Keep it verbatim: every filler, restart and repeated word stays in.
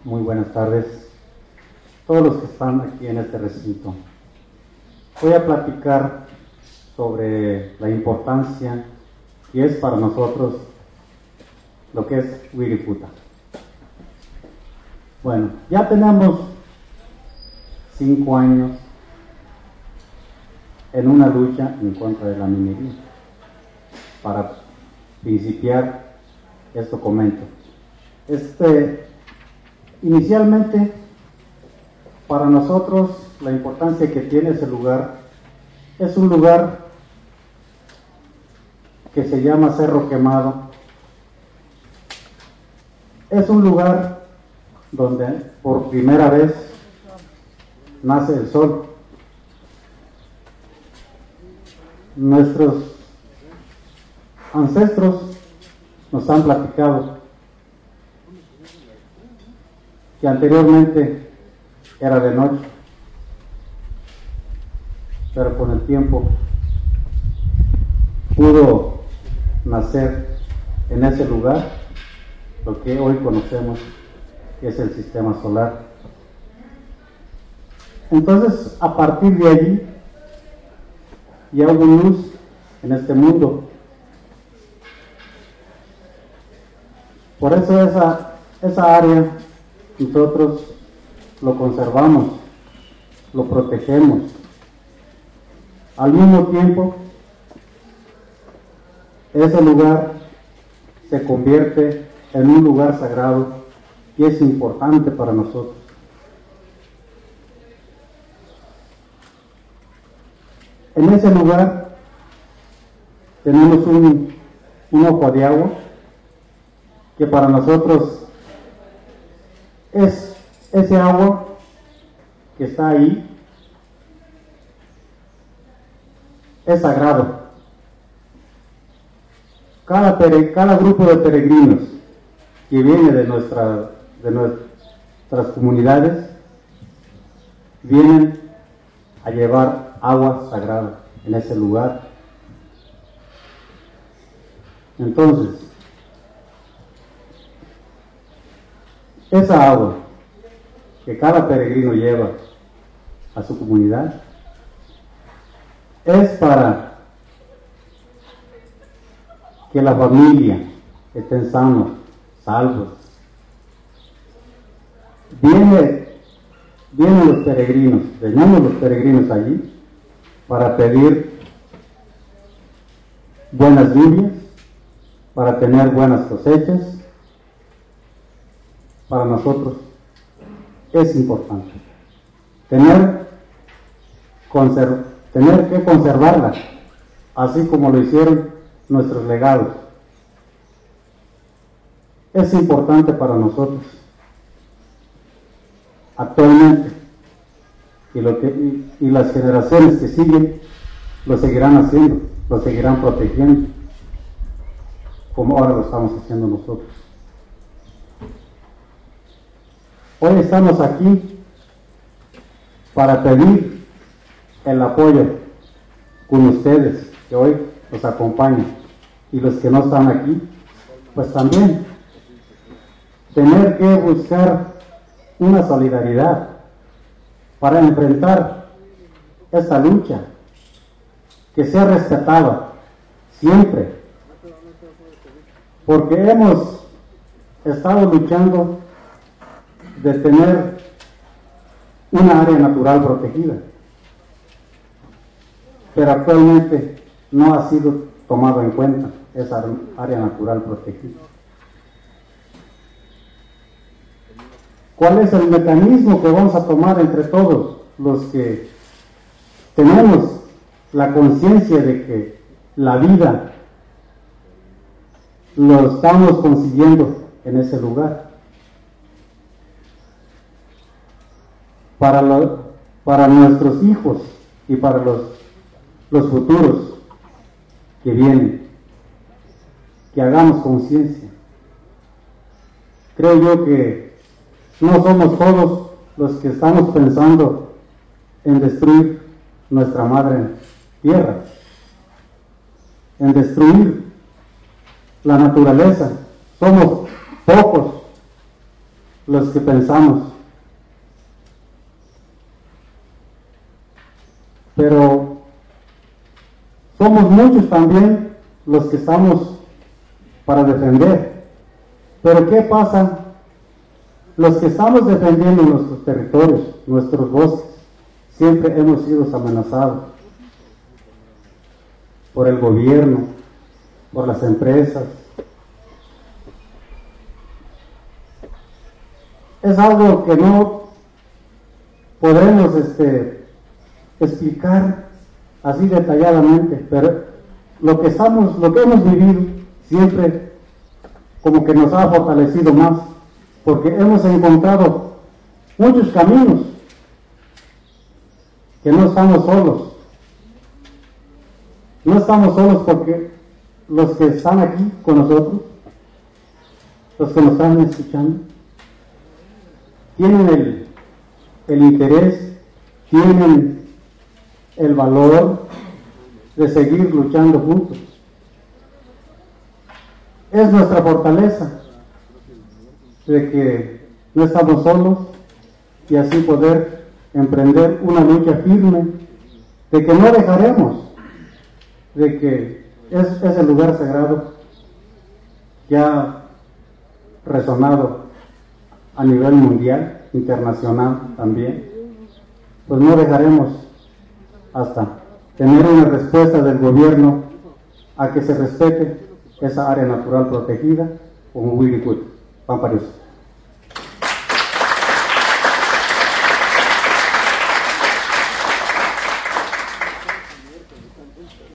muy buenas tardes, todos los que están aquí en este recinto. Voy a platicar sobre la importancia que es para nosotros lo que es Wiriputa. Bueno, ya tenemos cinco años en una lucha en contra de la minería. Para principiar esto comento. Este, inicialmente, para nosotros, la importancia que tiene ese lugar es un lugar que se llama Cerro Quemado. Es un lugar donde por primera vez nace el sol. Nuestros ancestros nos han platicado que anteriormente era de noche, pero con el tiempo pudo nacer en ese lugar lo que hoy conocemos que es el sistema solar. Entonces, a partir de allí ya hubo luz en este mundo. Por eso esa, esa área nosotros lo conservamos, lo protegemos. Al mismo tiempo, ese lugar se convierte en un lugar sagrado que es importante para nosotros. En ese lugar tenemos un, un ojo de agua que para nosotros es ese agua que está ahí, es sagrado. Cada, pere, cada grupo de peregrinos que viene de, nuestra, de nuestras comunidades vienen a llevar agua sagrada en ese lugar. Entonces, esa agua que cada peregrino lleva a su comunidad es para que la familia estén sanos, salvos. Viene, vienen los peregrinos, venimos los peregrinos allí para pedir buenas lluvias, para tener buenas cosechas. Para nosotros es importante tener, conserv, tener que conservarla, así como lo hicieron nuestros legados. Es importante para nosotros actualmente y, lo que, y, y las generaciones que siguen lo seguirán haciendo, lo seguirán protegiendo, como ahora lo estamos haciendo nosotros. Hoy estamos aquí para pedir el apoyo con ustedes que hoy nos acompañan, y los que no están aquí, pues también tener que buscar una solidaridad para enfrentar esta lucha, que sea respetada siempre, porque hemos estado luchando de tener una área natural protegida, pero actualmente no ha sido tomado en cuenta esa área natural protegida. ¿Cuál es el mecanismo que vamos a tomar entre todos los que tenemos la conciencia de que la vida lo estamos consiguiendo en ese lugar? Para, lo, para nuestros hijos y para los, los futuros que vienen, que hagamos conciencia. Creo yo que no somos todos los que estamos pensando en destruir nuestra madre tierra, en destruir la naturaleza. Somos pocos los que pensamos. Pero somos muchos también los que estamos para defender. Pero ¿qué pasa? Los que estamos defendiendo nuestros territorios, nuestros bosques, siempre hemos sido amenazados por el gobierno, por las empresas. Es algo que no podremos este, explicar así detalladamente, pero lo que estamos, lo que hemos vivido siempre como que nos ha fortalecido más, porque hemos encontrado muchos caminos, que no estamos solos. No estamos solos porque los que están aquí con nosotros, los que nos están escuchando, tienen el, el interés, tienen el valor de seguir luchando juntos. Es nuestra fortaleza de que no estamos solos y así poder emprender una lucha firme, de que no dejaremos, de que es, es el lugar sagrado que ha resonado a nivel mundial, internacional también, pues no dejaremos hasta tener una respuesta del gobierno a que se respete esa área natural protegida como Wirikuta, Pampariusi.